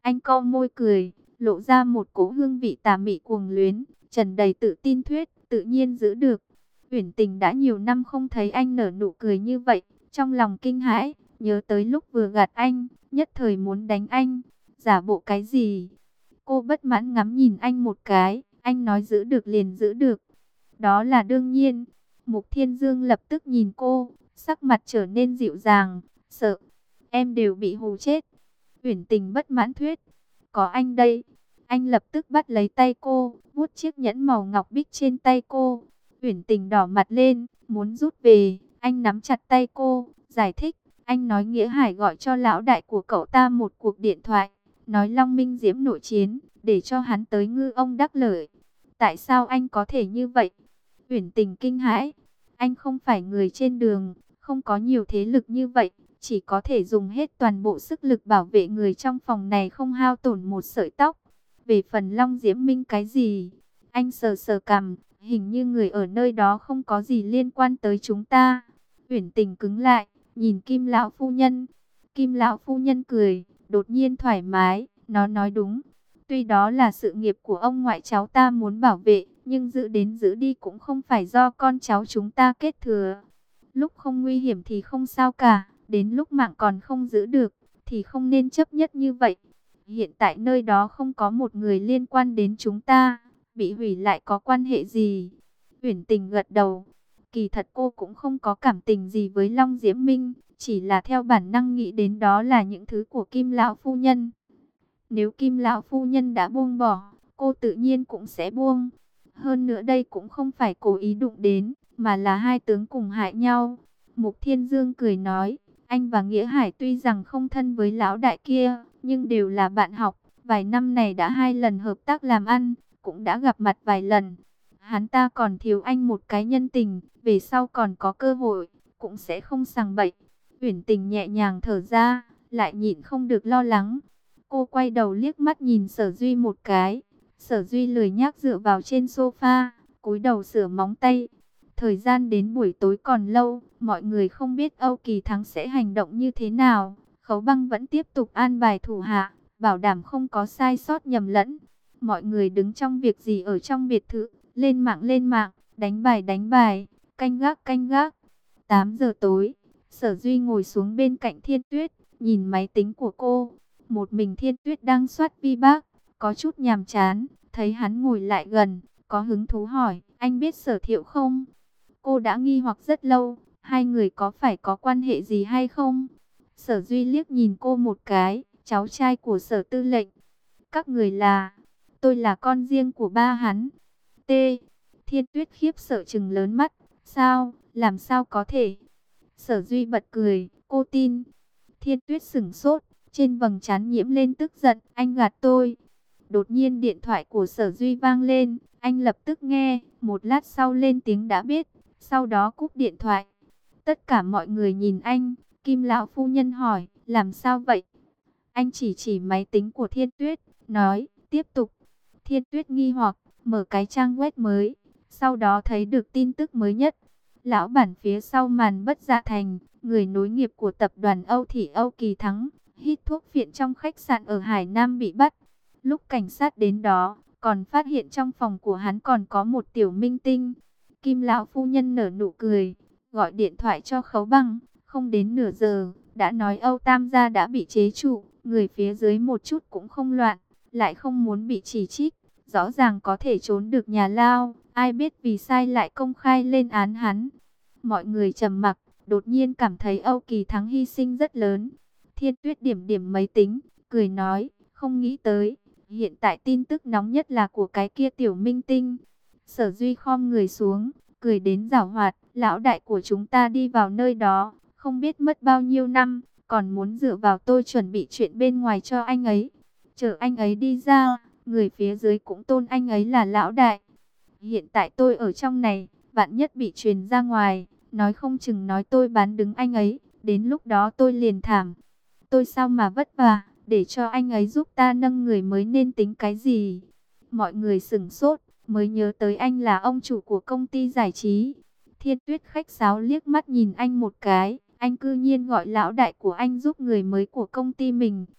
Anh cau môi cười, lộ ra một cỗ hương vị tà mị cuồng luyến, tràn đầy tự tin thuyết, tự nhiên giữ được. Uyển Tình đã nhiều năm không thấy anh nở nụ cười như vậy, trong lòng kinh hãi, nhớ tới lúc vừa gạt anh, nhất thời muốn đánh anh. Giả bộ cái gì? Cô bất mãn ngắm nhìn anh một cái, anh nói giữ được liền giữ được. Đó là đương nhiên. Mục Thiên Dương lập tức nhìn cô, sắc mặt trở nên dịu dàng, sợ. Em đều bị hù chết. Uyển Tình bất mãn thuyết. Có anh đây. Anh lập tức bắt lấy tay cô, vuốt chiếc nhẫn màu ngọc bích trên tay cô. Uyển Tình đỏ mặt lên, muốn rút về. Anh nắm chặt tay cô, giải thích. Anh nói Nghĩa Hải gọi cho lão đại của cậu ta một cuộc điện thoại. Nói Long Minh Diễm nội chiến, để cho hắn tới ngư ông đắc lợi. Tại sao anh có thể như vậy? Uyển Tình kinh hãi. Anh không phải người trên đường, không có nhiều thế lực như vậy. Chỉ có thể dùng hết toàn bộ sức lực bảo vệ người trong phòng này không hao tổn một sợi tóc. Về phần Long Diễm Minh cái gì? Anh sờ sờ cằm, hình như người ở nơi đó không có gì liên quan tới chúng ta. Uyển Tình cứng lại, nhìn Kim lão phu nhân. Kim lão phu nhân cười, đột nhiên thoải mái, nó nói đúng. Tuy đó là sự nghiệp của ông ngoại cháu ta muốn bảo vệ, nhưng giữ đến giữ đi cũng không phải do con cháu chúng ta kết thừa. Lúc không nguy hiểm thì không sao cả, đến lúc mạng còn không giữ được, thì không nên chấp nhất như vậy. Hiện tại nơi đó không có một người liên quan đến chúng ta, bị hủy lại có quan hệ gì? Uyển Tình gật đầu. Kỳ thật cô cũng không có cảm tình gì với Long Diễm Minh, chỉ là theo bản năng nghĩ đến đó là những thứ của Kim lão phu nhân. Nếu Kim lão phu nhân đã buông bỏ, cô tự nhiên cũng sẽ buông. Hơn nữa đây cũng không phải cố ý đụng đến, mà là hai tướng cùng hại nhau. Mục Thiên Dương cười nói, anh và Nghĩa Hải tuy rằng không thân với lão đại kia, nhưng đều là bạn học. Vài năm này đã 2 lần hợp tác làm ăn, cũng đã gặp mặt vài lần. Hắn ta còn thiếu anh một cái nhân tình, về sau còn có cơ hội, cũng sẽ không sằng bậy. Uyển Tình nhẹ nhàng thở ra, lại nhịn không được lo lắng. Cô quay đầu liếc mắt nhìn Sở Duy một cái. Sở Duy lười nhác dựa vào trên sofa, cúi đầu sửa móng tay. Thời gian đến buổi tối còn lâu, mọi người không biết Âu Kỳ Thắng sẽ hành động như thế nào. Khấu Băng vẫn tiếp tục an bài thủ hạ, bảo đảm không có sai sót nhầm lẫn. Mọi người đứng trong việc gì ở trong biệt thự, lên mạng, đánh bài, canh gác. 8 giờ tối, Sở Duy ngồi xuống bên cạnh Thiên Tuyết, nhìn máy tính của cô. Một mình Thiên Tuyết đang soát Vbipak, có chút nhàm chán, thấy hắn ngồi lại gần, có hứng thú hỏi, anh biết Sở Thiệu không? Cô đã nghi hoặc rất lâu, hai người có phải có quan hệ gì hay không? Sở Duy liếc nhìn cô một cái, cháu trai của Sở Tư lệnh. Các người là, tôi là con riêng của ba hắn. T. Thiên Tuyết khiếp sợ trừng lớn mắt, sao, làm sao có thể? Sở Duy bật cười, cô tin. Thiên Tuyết sửng sốt, trên vầng trán nhiễm lên tức giận, anh gạt tôi. Đột nhiên điện thoại của Sở Duy vang lên, anh lập tức nghe, một lát sau lên tiếng đã biết, sau đó cúp điện thoại. Tất cả mọi người nhìn anh, Kim lão phu nhân hỏi, làm sao vậy? Anh chỉ máy tính của Thiên Tuyết, nói, tiếp tục. Thiên Tuyết nghi hoặc, mở cái trang web mới, sau đó thấy được tin tức mới nhất. Lão bản phía sau màn Bất Dạ Thành, người nối nghiệp của tập đoàn Âu Thị Âu Kỳ Thắng, hít thuốc phiện trong khách sạn ở Hải Nam bị bắt. Lúc cảnh sát đến đó, còn phát hiện trong phòng của hắn còn có một tiểu minh tinh. Kim lão phu nhân nở nụ cười, gọi điện thoại cho Khấu Băng, không đến nửa giờ, đã nói Âu Tam gia đã bị chế trụ, người phía dưới một chút cũng không loạn, lại không muốn bị chỉ trích, rõ ràng có thể trốn được nhà lao, ai biết vì sai lại công khai lên án hắn. Mọi người trầm mặc, đột nhiên cảm thấy Âu Kỳ Thắng hy sinh rất lớn. Thiên Tuyết điểm điểm máy tính, cười nói, không nghĩ tới, hiện tại tin tức nóng nhất là của cái kia tiểu minh tinh. Sở Duy khom người xuống, cười đến giảo hoạt, lão đại của chúng ta đi vào nơi đó, không biết mất bao nhiêu năm, còn muốn dựa vào tôi chuẩn bị chuyện bên ngoài cho anh ấy. Chờ anh ấy đi ra, người phía dưới cũng tôn anh ấy là lão đại. Hiện tại tôi ở trong này, vạn nhất bị truyền ra ngoài, nói không chừng nói tôi bán đứng anh ấy, đến lúc đó tôi liền thảm. Tôi sao mà vất vả, để cho anh ấy giúp ta nâng người mới nên tính cái gì? Mọi người sửng sốt, mới nhớ tới anh là ông chủ của công ty giải trí. Thiên Tuyết khách sáo liếc mắt nhìn anh một cái, anh cư nhiên gọi lão đại của anh giúp người mới của công ty mình.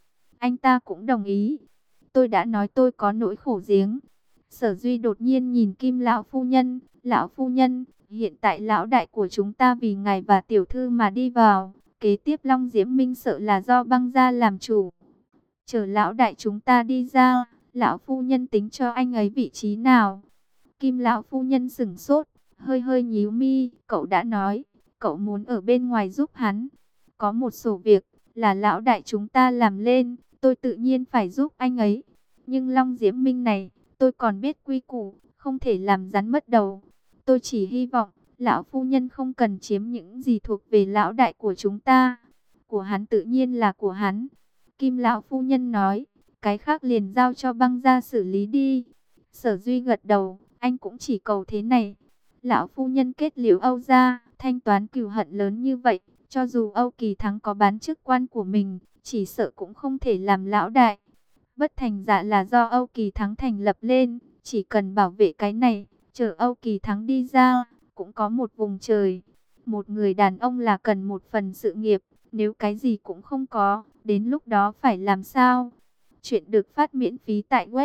anh ta cũng đồng ý. Tôi đã nói tôi có nỗi khổ giếng. Sở Duy đột nhiên nhìn Kim lão phu nhân. Lão phu nhân, hiện tại lão đại của chúng ta vì ngài và tiểu thư mà đi vào. Kế tiếp Long Diễm Minh sợ là do băng gia làm chủ. Chờ lão đại chúng ta đi ra, lão phu nhân tính cho anh ấy vị trí nào? Kim lão phu nhân sững sốt, hơi hơi nhíu mi. Cậu đã nói, cậu muốn ở bên ngoài giúp hắn. Có một số việc là lão đại chúng ta làm lên, tôi tự nhiên phải giúp anh ấy. Nhưng Long Diễm Minh này, tôi còn biết quy củ, không thể làm rắn mất đầu. Tôi chỉ hy vọng, lão phu nhân không cần chiếm những gì thuộc về lão đại của chúng ta. Của hắn tự nhiên là của hắn. Kim lão phu nhân nói, cái khác liền giao cho băng gia xử lý đi. Sở Duy gật đầu, anh cũng chỉ cầu thế này. Lão phu nhân kết liễu Âu gia, thanh toán cừu hận lớn như vậy, cho dù Âu Kỳ Thắng có bán chức quan của mình, chỉ sợ cũng không thể làm lão đại. Bất thành dạ là do Âu Kỳ Thắng thành lập lên, chỉ cần bảo vệ cái này, chờ Âu Kỳ Thắng đi ra, cũng có một vùng trời. Một người đàn ông là cần một phần sự nghiệp, nếu cái gì cũng không có, đến lúc đó phải làm sao? Chuyện được phát miễn phí tại web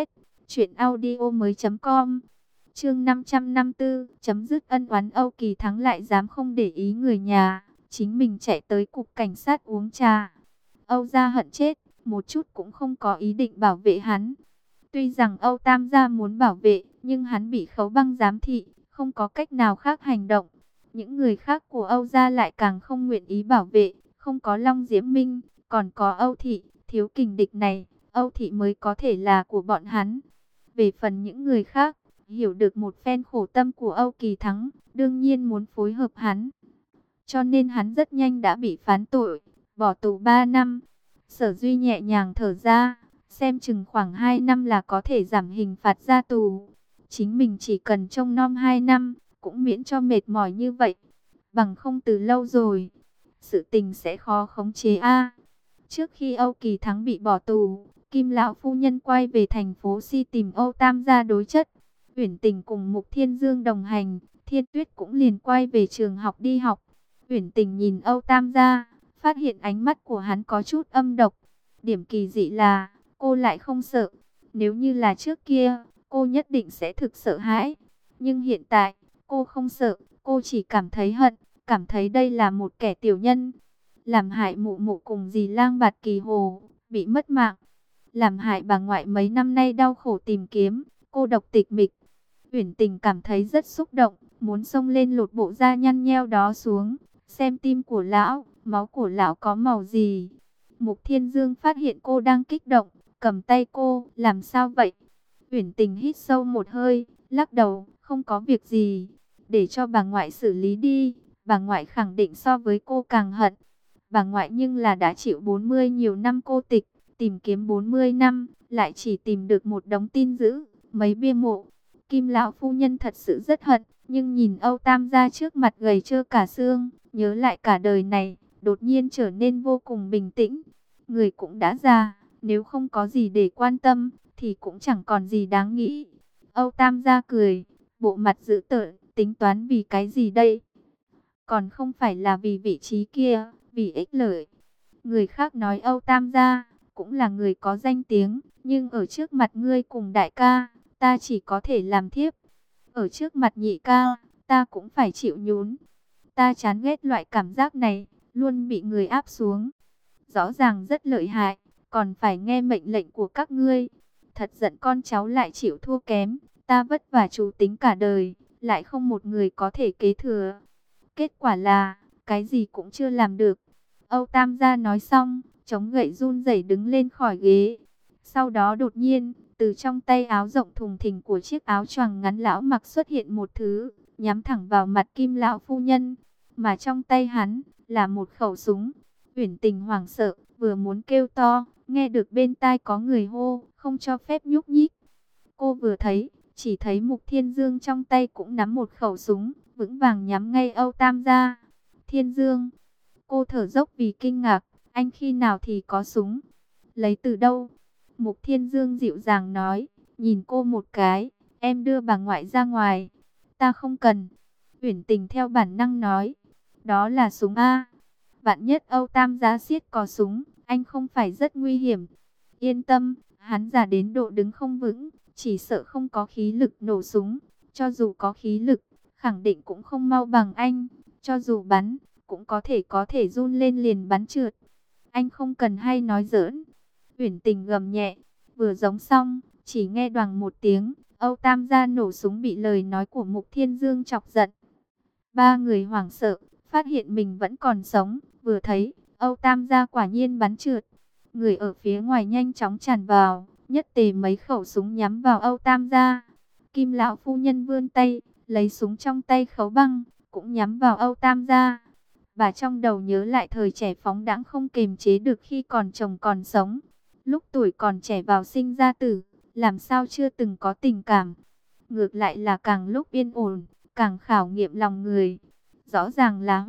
truyệnaudiomoi.com. Chương 554, chấm dứt ân oán. Âu Kỳ Thắng lại dám không để ý người nhà, chính mình chạy tới cục cảnh sát uống trà. Âu gia hận chết, một chút cũng không có ý định bảo vệ hắn. Tuy rằng Âu Tam gia muốn bảo vệ, nhưng hắn bị Khấu Băng giám thị, không có cách nào khác hành động. Những người khác của Âu gia lại càng không nguyện ý bảo vệ, không có Long Diễm Minh, còn có Âu thị, thiếu kình địch này, Âu thị mới có thể là của bọn hắn. Về phần những người khác, hiểu được một phen khổ tâm của Âu Kỳ Thắng, đương nhiên muốn phối hợp hắn. Cho nên hắn rất nhanh đã bị phán tội, bỏ tù 3 năm. Sở Duy nhẹ nhàng thở ra, xem chừng khoảng 2 năm là có thể giảm hình phạt ra tù. Chính mình chỉ cần trông nom 2 năm, cũng miễn cho mệt mỏi như vậy. Bằng không từ lâu rồi, sự tình sẽ khó khống chế a. Trước khi Âu Kỳ Thắng bị bỏ tù, Kim lão phu nhân quay về thành phố Si tìm Âu Tam gia đối chất. Uyển Tình cùng Mục Thiên Dương đồng hành, Thiên Tuyết cũng liền quay về trường học đi học. Uyển Tình nhìn Âu Tam gia, phát hiện ánh mắt của hắn có chút âm độc. Điểm kỳ dị là, cô lại không sợ. Nếu như là trước kia, cô nhất định sẽ thực sợ hãi. Nhưng hiện tại, cô không sợ, cô chỉ cảm thấy hận, cảm thấy đây là một kẻ tiểu nhân. Làm hại mụ mụ cùng dì Lang Bạt Kỳ Hồ, bị mất mạng. Làm hại bà ngoại mấy năm nay đau khổ tìm kiếm, cô độc tịch mịch. Uyển Tình cảm thấy rất xúc động, muốn xông lên lột bộ da nhăn nheo đó xuống, xem tim của lão, máu của lão có màu gì. Mục Thiên Dương phát hiện cô đang kích động, cầm tay cô, làm sao vậy? Uyển Tình hít sâu một hơi, lắc đầu, không có việc gì, để cho bà ngoại xử lý đi, bà ngoại khẳng định so với cô càng hận. Bà ngoại nhưng là đã chịu 40 nhiều năm cô tịch, tìm kiếm 40 năm, lại chỉ tìm được một đống tin dữ, mấy bia mộ. Kim lão phu nhân thật sự rất hận, nhưng nhìn Âu Tam gia trước mặt gầy trơ cả xương, nhớ lại cả đời này, đột nhiên trở nên vô cùng bình tĩnh. Người cũng đã già, nếu không có gì để quan tâm, thì cũng chẳng còn gì đáng nghĩ. Âu Tam gia cười, bộ mặt dữ tợn, tính toán vì cái gì đây? Còn không phải là vì vị trí kia, vì ích lợi. Người khác nói Âu Tam gia cũng là người có danh tiếng, nhưng ở trước mặt ngươi cùng đại ca, ta chỉ có thể làm thiếp. Ở trước mặt nhị ca, ta cũng phải chịu nhún. Ta chán ghét loại cảm giác này, luôn bị người áp xuống. Rõ ràng rất lợi hại, còn phải nghe mệnh lệnh của các ngươi. Thật giận con cháu lại chịu thua kém, ta vất vả chủ tính cả đời, lại không một người có thể kế thừa. Kết quả là, cái gì cũng chưa làm được. Âu Tam gia nói xong, chống gậy run rẩy đứng lên khỏi ghế. Sau đó đột nhiên, từ trong tay áo rộng thùng thình của chiếc áo choàng ngắn lão mặc xuất hiện một thứ, nhắm thẳng vào mặt Kim lão phu nhân. Mà trong tay hắn, là một khẩu súng. Uyển Tình hoảng sợ, vừa muốn kêu to, nghe được bên tai có người hô, không cho phép nhúc nhích. Cô vừa thấy, chỉ thấy Mục Thiên Dương trong tay cũng nắm một khẩu súng, vững vàng nhắm ngay Âu Tam gia. Thiên Dương, cô thở dốc vì kinh ngạc, anh khi nào thì có súng? Lấy từ đâu? Mục Thiên Dương dịu dàng nói, nhìn cô một cái, em đưa bà ngoại ra ngoài. Ta không cần. Uyển Tình theo bản năng nói, đó là súng A. Vạn nhất Âu Tam gia siết có súng, anh không phải rất nguy hiểm. Yên tâm, hắn già đến độ đứng không vững, chỉ sợ không có khí lực nổ súng. Cho dù có khí lực, khẳng định cũng không mau bằng anh. Cho dù bắn, cũng có thể run lên liền bắn trượt. Anh không cần hay nói giỡn. Uyển Tình gầm nhẹ, vừa giống xong, chỉ nghe đoàng một tiếng, Âu Tam gia nổ súng bị lời nói của Mục Thiên Dương chọc giận. Ba người hoảng sợ, phát hiện mình vẫn còn sống, vừa thấy, Âu Tam gia quả nhiên bắn trượt. Người ở phía ngoài nhanh chóng tràn vào, nhất tề mấy khẩu súng nhắm vào Âu Tam gia. Kim lão phu nhân vươn tay, lấy súng trong tay Khấu Băng, cũng nhắm vào Âu Tam gia. Bà trong đầu nhớ lại thời trẻ phóng đãng không kềm chế được khi còn chồng còn sống. Lúc tuổi còn trẻ vào sinh ra tử, làm sao chưa từng có tình cảm. Ngược lại là càng lúc yên ổn, càng khảo nghiệm lòng người. Rõ ràng là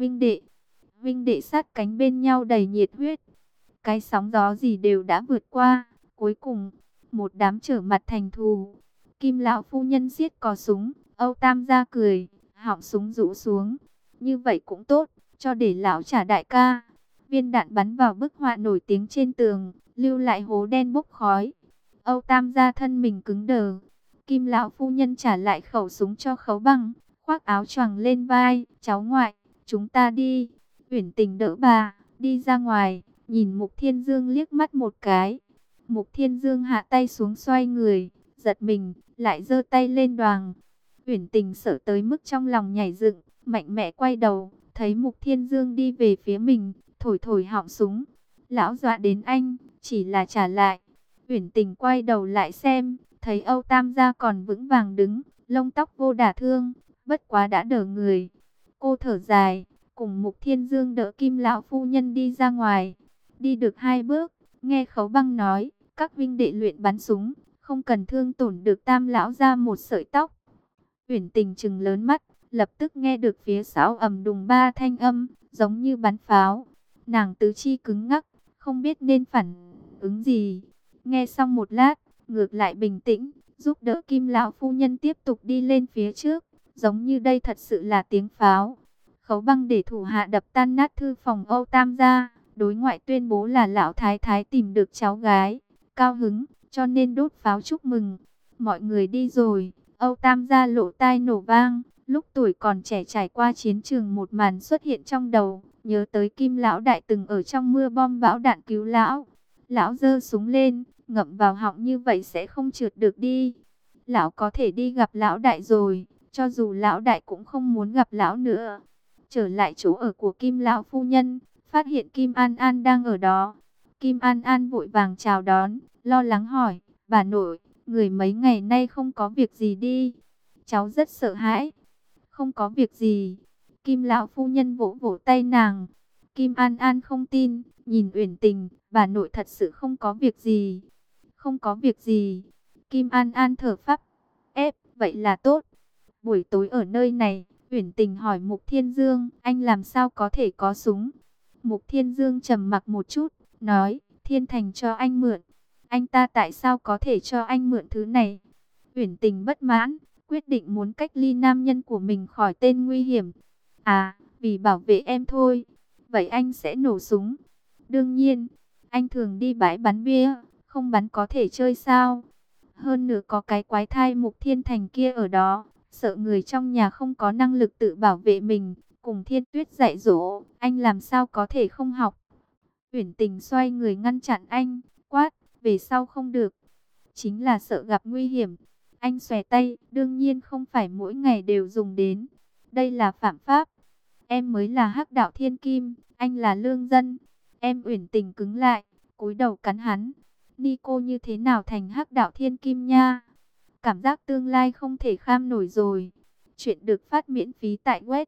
huynh đệ sát cánh bên nhau đầy nhiệt huyết. Cái sóng gió gì đều đã vượt qua, cuối cùng, một đám trở mặt thành thù. Kim lão phu nhân siết cò súng, Âu Tam gia cười, họng súng rũ xuống. Như vậy cũng tốt, cho để lão trả đại ca. Viên đạn bắn vào bức họa nổi tiếng trên tường, lưu lại hố đen bốc khói. Âu Tam gia thân mình cứng đờ. Kim lão phu nhân trả lại khẩu súng cho Khấu Băng, khoác áo choàng lên vai, cháu ngoại, chúng ta đi. Uyển Tình đỡ bà, đi ra ngoài, nhìn Mục Thiên Dương liếc mắt một cái. Mục Thiên Dương hạ tay xuống xoay người, giật mình, lại giơ tay lên đoàng. Uyển Tình sợ tới mức trong lòng nhảy dựng, mạnh mẽ quay đầu, thấy Mục Thiên Dương đi về phía mình, thổi thổi họng súng. Lão dọa đến anh, chỉ là trả lại. Uyển Tình quay đầu lại xem, thấy Âu Tam gia còn vững vàng đứng, lông tóc vô đả thương, bất quá đã đỡ người. Cô thở dài, cùng Mục Thiên Dương đỡ Kim lão phu nhân đi ra ngoài. Đi được 2 bước, nghe Khấu Băng nói, các huynh đệ luyện bắn súng, không cần thương tổn được Tam lão ra một sợi tóc. Uyển Tình trừng lớn mắt, lập tức nghe được phía sau ầm đùng 3 thanh âm, giống như bắn pháo. Nàng tứ chi cứng ngắc, không biết nên phản ứng gì. Nghe xong một lát, ngược lại bình tĩnh, giúp đỡ Kim lão phu nhân tiếp tục đi lên phía trước, giống như đây thật sự là tiếng pháo. Khấu Băng để thủ hạ đập tan nát thư phòng Âu Tam gia, đối ngoại tuyên bố là lão thái thái tìm được cháu gái, cao hứng, cho nên đốt pháo chúc mừng. Mọi người đi rồi, Âu Tam gia lỗ tai nổ vang, lúc tuổi còn trẻ trải qua chiến trường một màn xuất hiện trong đầu, nhớ tới Kim lão đại từng ở trong mưa bom bão đạn cứu lão. Lão giơ súng lên, ngậm vào họng như vậy sẽ không trượt được đi. Lão có thể đi gặp lão đại rồi, cho dù lão đại cũng không muốn gặp lão nữa. Trở lại chỗ ở của Kim lão phu nhân, phát hiện Kim An An đang ở đó. Kim An An vội vàng chào đón, lo lắng hỏi, bà nội, người mấy ngày nay không có việc gì đi. Cháu rất sợ hãi. Không có việc gì. Kim lão phu nhân vỗ vỗ tay nàng. Kim An An không tin, nhìn Uyển Tình, bà nội thật sự không có việc gì. Không có việc gì. Kim An An thở phắp. Ép, vậy là tốt. Buổi tối ở nơi này, Uyển Tình hỏi Mục Thiên Dương, anh làm sao có thể có súng? Mục Thiên Dương trầm mặc một chút, nói, Thiên Thành cho anh mượn. Anh ta tại sao có thể cho anh mượn thứ này? Uyển Tình bất mãn, quyết định muốn cách ly nam nhân của mình khỏi tên nguy hiểm. À, vì bảo vệ em thôi. Vậy anh sẽ nổ súng? Đương nhiên, anh thường đi bãi bắn bia, không bắn có thể chơi sao? Hơn nữa có cái quái thai Mục Thiên Thành kia ở đó, sợ người trong nhà không có năng lực tự bảo vệ mình, cùng Thiên Tuyết dạy dỗ, anh làm sao có thể không học. Uyển Tình xoay người ngăn chặn anh, quát, về sau không được. Chính là sợ gặp nguy hiểm. Anh xòe tay, đương nhiên không phải mỗi ngày đều dùng đến. Đây là phạm pháp. Em mới là hắc đạo thiên kim, anh là lương dân. Em Uyển Tình cứng lại, cúi đầu cắn hắn. Nico như thế nào thành hắc đạo thiên kim nha? Cảm giác tương lai không thể kham nổi rồi. Chuyện được phát miễn phí tại web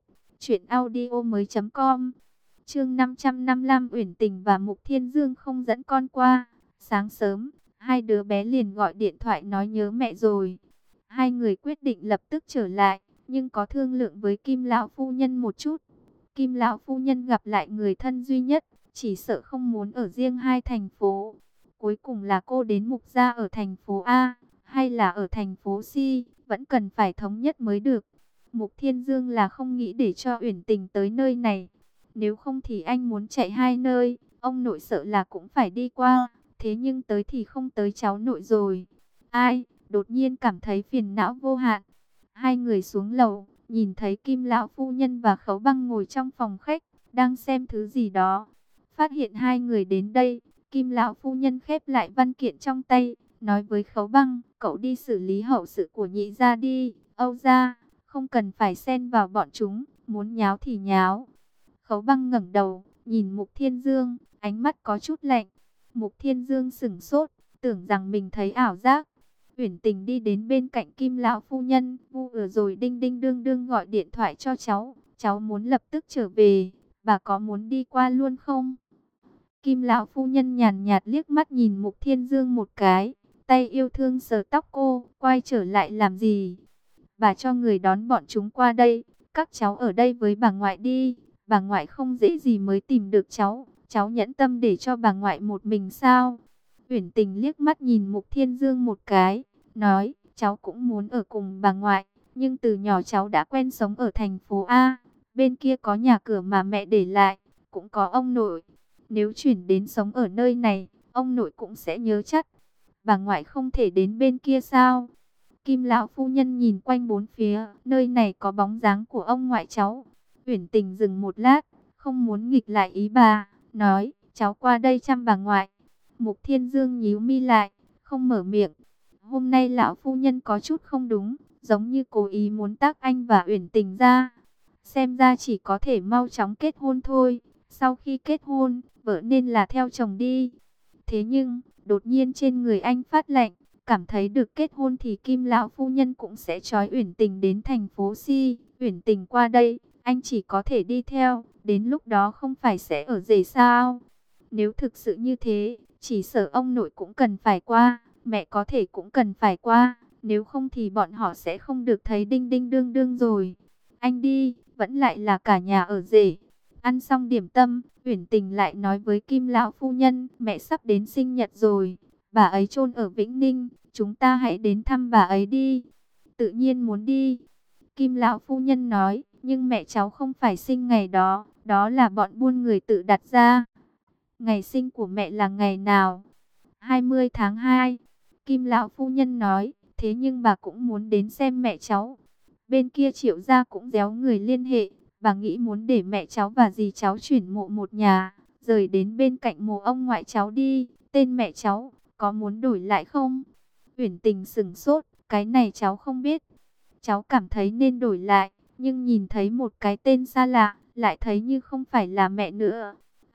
truyệnaudiomoi.com. Chương 555 Uyển Tình và Mục Thiên Dương không dẫn con qua. Sáng sớm, hai đứa bé liền gọi điện thoại nói nhớ mẹ rồi. Hai người quyết định lập tức trở lại, nhưng có thương lượng với Kim lão phu nhân một chút. Kim lão phu nhân gặp lại người thân duy nhất, chỉ sợ không muốn ở riêng hai thành phố. Cuối cùng là cô đến Mục gia ở thành phố A, hay là ở thành phố C, vẫn cần phải thống nhất mới được. Mục Thiên Dương là không nghĩ để cho Uyển Tình tới nơi này. Nếu không thì anh muốn chạy hai nơi, ông nội sợ là cũng phải đi qua. Thế nhưng tới thì không tới cháu nội rồi. Ai, đột nhiên cảm thấy phiền não vô hạn. Hai người xuống lầu, nhìn thấy Kim lão phu nhân và Khấu Băng ngồi trong phòng khách, đang xem thứ gì đó. Phát hiện hai người đến đây, Kim lão phu nhân khép lại văn kiện trong tay, nói với Khấu Băng, cậu đi xử lý hậu sự của nhị gia đi, Âu gia, không cần phải xen vào bọn chúng, muốn nháo thì nháo. Khấu Băng ngẩng đầu, nhìn Mục Thiên Dương, ánh mắt có chút lạnh. Mục Thiên Dương sững sốt, tưởng rằng mình thấy ảo giác. Uyển Tình đi đến bên cạnh Kim lão phu nhân, vừa rồi đinh đinh đương đương gọi điện thoại cho cháu muốn lập tức trở về, bà có muốn đi qua luôn không? Kim lão phu nhân nhàn nhạt liếc mắt nhìn Mục Thiên Dương một cái, tay yêu thương sờ tóc cô, quay trở lại làm gì? Bà cho người đón bọn chúng qua đây, các cháu ở đây với bà ngoại đi, bà ngoại không dễ gì mới tìm được cháu nhẫn tâm để cho bà ngoại một mình sao? Uyển Tình liếc mắt nhìn Mục Thiên Dương một cái, nói, cháu cũng muốn ở cùng bà ngoại, nhưng từ nhỏ cháu đã quen sống ở thành phố A, bên kia có nhà cửa mà mẹ để lại, cũng có ông nội. Nếu chuyển đến sống ở nơi này, ông nội cũng sẽ nhớ chắc. Bà ngoại không thể đến bên kia sao? Kim lão phu nhân nhìn quanh bốn phía, nơi này có bóng dáng của ông ngoại cháu. Uyển Tình dừng một lát, không muốn nghịch lại ý bà, nói, cháu qua đây chăm bà ngoại. Mục Thiên Dương nhíu mi lại, không mở miệng. Hôm nay lão phu nhân có chút không đúng, giống như cố ý muốn tác anh và Uyển Tình ra. Xem ra chỉ có thể mau chóng kết hôn thôi. Sau khi kết hôn, vợ nên là theo chồng đi. Thế nhưng, đột nhiên trên người anh phát lạnh, cảm thấy được kết hôn thì Kim lão phu nhân cũng sẽ trói Uyển Tình đến thành phố Si. Uyển Tình qua đây, anh chỉ có thể đi theo, đến lúc đó không phải sẽ ở rể sao? Nếu thực sự như thế, chỉ sợ ông nội cũng cần phải qua, mẹ có thể cũng cần phải qua, nếu không thì bọn họ sẽ không được thấy đinh đinh đương đương rồi. Anh đi, vẫn lại là cả nhà ở rể. Ăn xong điểm tâm, Uyển Tình lại nói với Kim lão phu nhân, mẹ sắp đến sinh nhật rồi, bà ấy chôn ở Vĩnh Ninh, chúng ta hãy đến thăm bà ấy đi. Tự nhiên muốn đi. Kim lão phu nhân nói, nhưng mẹ cháu không phải sinh ngày đó, đó là bọn buôn người tự đặt ra. Ngày sinh của mẹ là ngày nào? 20 tháng 2. Kim lão phu nhân nói, thế nhưng bà cũng muốn đến xem mẹ cháu. Bên kia Triệu gia cũng déo người liên hệ, bà nghĩ muốn để mẹ cháu và dì cháu chuyển mộ một nhà, rời đến bên cạnh mộ ông ngoại cháu đi. Tên mẹ cháu, có muốn đổi lại không? Uyển Tình sững sốt, cái này cháu không biết. Cháu cảm thấy nên đổi lại, nhưng nhìn thấy một cái tên xa lạ, lại thấy như không phải là mẹ nữa.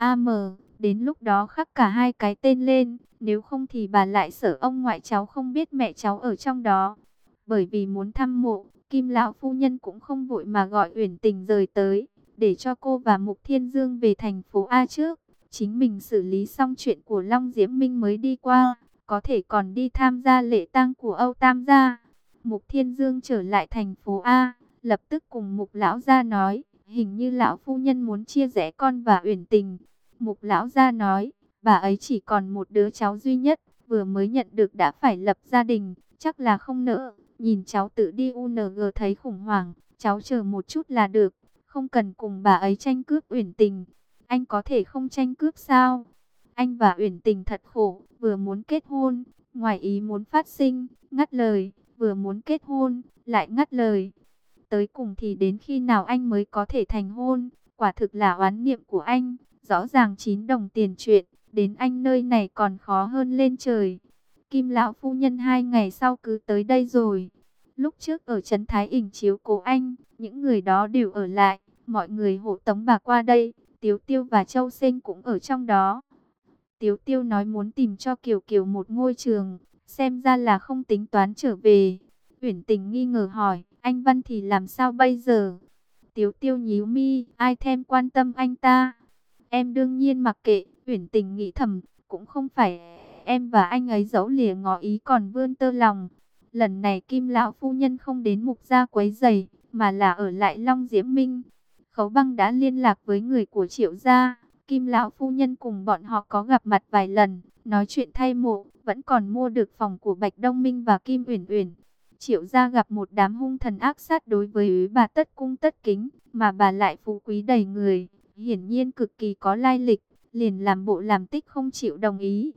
Đến lúc đó khắc cả hai cái tên lên, nếu không thì bà lại sợ ông ngoại cháu không biết mẹ cháu ở trong đó. Bởi vì muốn thăm mộ, Kim lão phu nhân cũng không vội mà gọi Uyển Tình rời tới, để cho cô và Mục Thiên Dương về thành phố A trước. Chính mình xử lý xong chuyện của Long Diễm Minh mới đi qua, có thể còn đi tham gia lễ tang của Âu Tam gia. Mục Thiên Dương trở lại thành phố A, lập tức cùng Mục lão gia nói, hình như lão phu nhân muốn chia rẽ con và Uyển Tình. Mục lão gia nói, bà ấy chỉ còn một đứa cháu duy nhất, vừa mới nhận được đã phải lập gia đình, chắc là không nỡ. Nhìn cháu tự đi UNG thấy khủng hoảng, cháu chờ một chút là được, không cần cùng bà ấy tranh cướp Uyển Tình. Anh có thể không tranh cướp sao? Anh và Uyển Tình thật khổ, vừa muốn kết hôn, ngoài ý muốn phát sinh, ngắt lời, vừa muốn kết hôn, lại ngắt lời. Tới cùng thì đến khi nào anh mới có thể thành hôn? Quả thực là oán niệm của anh, rõ ràng 9 đồng tiền chuyện, đến anh nơi này còn khó hơn lên trời. Kim lão phu nhân 2 ngày sau cứ tới đây rồi. Lúc trước ở trấn Thái Ình chiếu cố anh, những người đó đều ở lại, mọi người hộ tống bà qua đây, Tiếu Tiêu và Châu Sinh cũng ở trong đó. Tiếu Tiêu nói muốn tìm cho Kiều Kiều một ngôi trường, xem ra là không tính toán trở về. Uyển Tình nghi ngờ hỏi, anh Văn thì làm sao bây giờ? Tiếu Tiêu nhíu mi, ai thèm quan tâm anh ta? Em đương nhiên mặc kệ, Uyển Tình nghĩ thầm, cũng không phải em và anh ấy giấu lìa ngỏ ý còn vươn tơ lòng. Lần này Kim lão phu nhân không đến Mục gia quấy rầy, mà là ở lại Long Diễm Minh. Khấu Băng đã liên lạc với người của Triệu gia, Kim lão phu nhân cùng bọn họ có gặp mặt vài lần, nói chuyện thay mộ, vẫn còn mua được phòng của Bạch Đông Minh và Kim Uyển Uyển. Triệu gia gặp một đám hung thần ác sát đối với bà tất cung tất kính, mà bà lại phú quý đầy người, hiển nhiên cực kỳ có lai lịch, liền làm bộ làm tích không chịu đồng ý.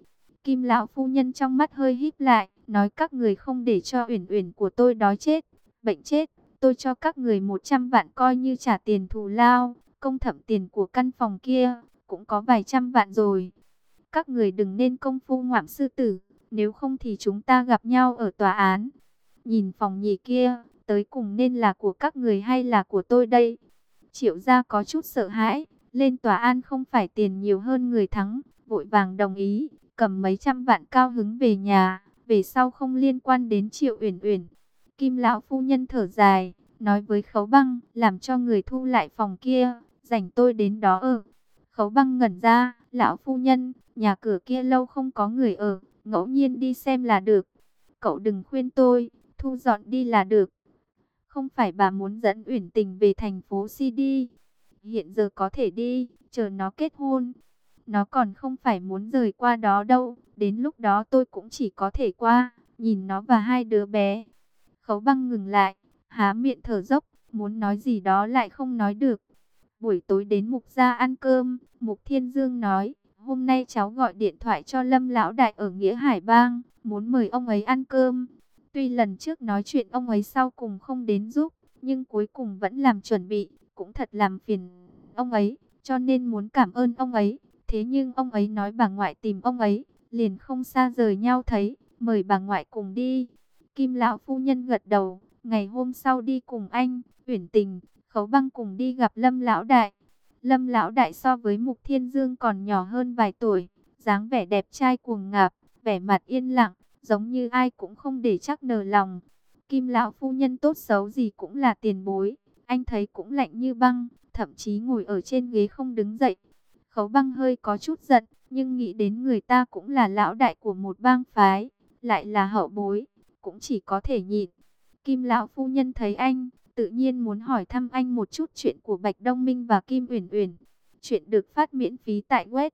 Kim lão phu nhân trong mắt hơi híp lại, nói các người không để cho Uyển Uyển của tôi đói chết, bệnh chết, tôi cho các người 100 vạn coi như trả tiền thù lao, công thẩm tiền của căn phòng kia cũng có vài trăm vạn rồi. Các người đừng nên công phu ngoạm sư tử, nếu không thì chúng ta gặp nhau ở tòa án. Nhìn phòng nhì kia, tới cùng nên là của các người hay là của tôi đây? Triệu gia có chút sợ hãi, lên tòa án không phải tiền nhiều hơn người thắng, vội vàng đồng ý, cầm mấy trăm vạn cao hứng về nhà, về sau không liên quan đến Triệu Uyển Uyển. Kim lão phu nhân thở dài, nói với Khấu Băng, làm cho người thu lại phòng kia, dành tôi đến đó ở. Khấu Băng ngẩn ra, lão phu nhân, nhà cửa kia lâu không có người ở, ngẫu nhiên đi xem là được. Cậu đừng khuyên tôi, thu dọn đi là được. Không phải bà muốn dẫn Uyển Tình về thành phố CD. Hiện giờ có thể đi, chờ nó kết hôn. Nó còn không phải muốn rời qua đó đâu, đến lúc đó tôi cũng chỉ có thể qua, nhìn nó và hai đứa bé. Khấu Băng ngừng lại, há miệng thở dốc, muốn nói gì đó lại không nói được. Buổi tối đến Mục gia ăn cơm, Mục Thiên Dương nói, hôm nay cháu gọi điện thoại cho Lâm lão đại ở Nghĩa Hải Bang, muốn mời ông ấy ăn cơm. Tuy lần trước nói chuyện ông ấy sau cùng không đến giúp, nhưng cuối cùng vẫn làm chuẩn bị, cũng thật làm phiền ông ấy, cho nên muốn cảm ơn ông ấy. Thế nhưng ông ấy nói bà ngoại tìm ông ấy, liền không xa rời nhau thấy, mời bà ngoại cùng đi. Kim lão phu nhân gật đầu, ngày hôm sau đi cùng anh, Uyển Tình, Khấu Băng cùng đi gặp Lâm lão đại. Lâm lão đại so với Mục Thiên Dương còn nhỏ hơn vài tuổi, dáng vẻ đẹp trai cuồng ngạo, vẻ mặt yên lặng, giống như ai cũng không để chắc nở lòng. Kim lão phu nhân tốt xấu gì cũng là tiền bối, anh thấy cũng lạnh như băng, thậm chí ngồi ở trên ghế không đứng dậy. Khấu Băng hơi có chút giận, nhưng nghĩ đến người ta cũng là lão đại của một bang phái, lại là hậu bối, cũng chỉ có thể nhịn. Kim lão phu nhân thấy anh, tự nhiên muốn hỏi thăm anh một chút chuyện của Bạch Đông Minh và Kim Uyển Uyển. Chuyện được phát miễn phí tại web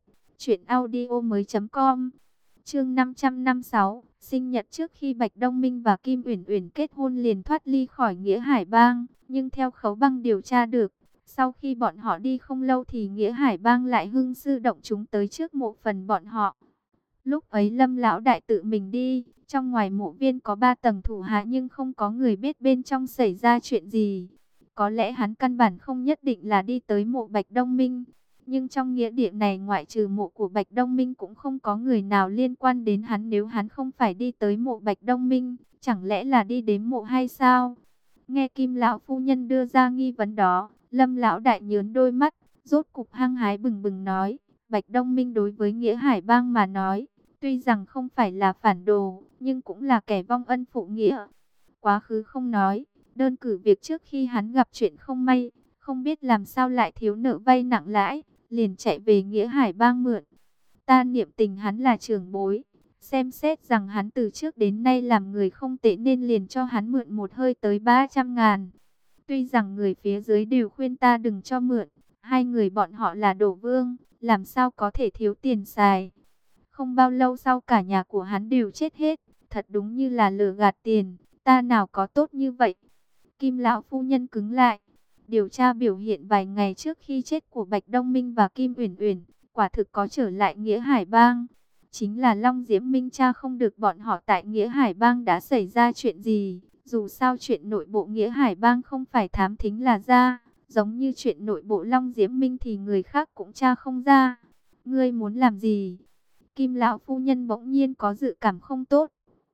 truyệnaudiomoi.com. Chương 556, sinh nhật trước khi Bạch Đông Minh và Kim Uyển Uyển kết hôn liền thoát ly khỏi Nghĩa Hải Bang, nhưng theo Khấu Băng điều tra được, sau khi bọn họ đi không lâu thì Nghĩa Hải Bang lại hưng sư động chúng tới trước mộ phần bọn họ. Lúc ấy Lâm lão đại tự mình đi, trong ngoài mộ viên có 3 tầng thủ hạ nhưng không có người biết bên trong xảy ra chuyện gì. Có lẽ hắn căn bản không nhất định là đi tới mộ Bạch Đông Minh. Nhưng trong nghĩa địa này ngoại trừ mộ của Bạch Đông Minh cũng không có người nào liên quan đến hắn. Nếu hắn không phải đi tới mộ Bạch Đông Minh, chẳng lẽ là đi đến mộ hay sao? Nghe Kim lão phu nhân đưa ra nghi vấn đó, Lâm lão đại nhướng đôi mắt, rốt cục hăng hái bừng bừng nói, Bạch Đông Minh đối với Nghĩa Hải Bang mà nói, tuy rằng không phải là phản đồ, nhưng cũng là kẻ vong ân phụ nghĩa. Quá khứ không nói, đơn cử việc trước khi hắn gặp chuyện không may, không biết làm sao lại thiếu nợ vay nặng lãi, liền chạy về Nghĩa Hải Bang mượn. Ta niệm tình hắn là trưởng bối, xem xét rằng hắn từ trước đến nay làm người không tệ nên liền cho hắn mượn một hơi tới 300.000. Tuy rằng người phía dưới đều khuyên ta đừng cho mượn, hai người bọn họ là đổ vương, làm sao có thể thiếu tiền xài. Không bao lâu sau cả nhà của hắn đều chết hết, thật đúng như là lừa gạt tiền, ta nào có tốt như vậy. Kim lão phu nhân cứng lại, điều tra biểu hiện vài ngày trước khi chết của Bạch Đông Minh và Kim Uyển Uyển, quả thực có trở lại Nghĩa Hải Bang. Chính là Long Diễm Minh tra không được bọn họ tại Nghĩa Hải Bang đã xảy ra chuyện gì. Dù sao chuyện nội bộ Nghĩa Hải Bang không phải thám thính là ra, giống như chuyện nội bộ Long Diễm Minh thì người khác cũng tra không ra. Ngươi muốn làm gì? Kim lão phu nhân bỗng nhiên có dự cảm không tốt.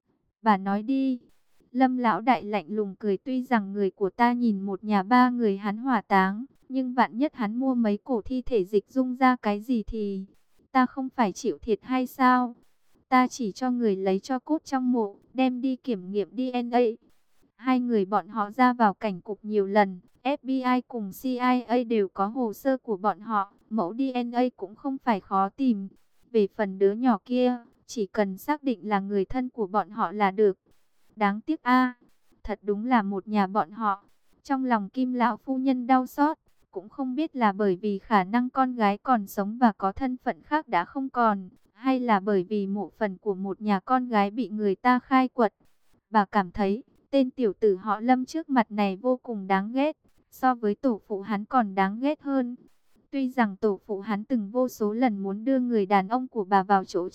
Bà nói đi. Lâm lão đại lạnh lùng cười, tuy rằng người của ta nhìn một nhà ba người hắn hỏa táng, nhưng vạn nhất hắn mua mấy cổ thi thể dịch dung ra cái gì thì ta không phải chịu thiệt hay sao? Ta chỉ cho người lấy cho cốt trong mộ, đem đi kiểm nghiệm DNA. Hai người bọn họ ra vào cảnh cục nhiều lần, FBI cùng CIA đều có hồ sơ của bọn họ, mẫu DNA cũng không phải khó tìm. Về phần đứa nhỏ kia, chỉ cần xác định là người thân của bọn họ là được. Đáng tiếc a, thật đúng là một nhà bọn họ. Trong lòng Kim lão phu nhân đau xót, cũng không biết là bởi vì khả năng con gái còn sống và có thân phận khác đã không còn, hay là bởi vì mộ phần của một nhà con gái bị người ta khai quật. Bà cảm thấy, tên tiểu tử họ Lâm trước mặt này vô cùng đáng ghét, so với tổ phụ hắn còn đáng ghét hơn. Tuy rằng tổ phụ hắn từng vô số lần muốn đưa người đàn ông của bà vào chỗ chết,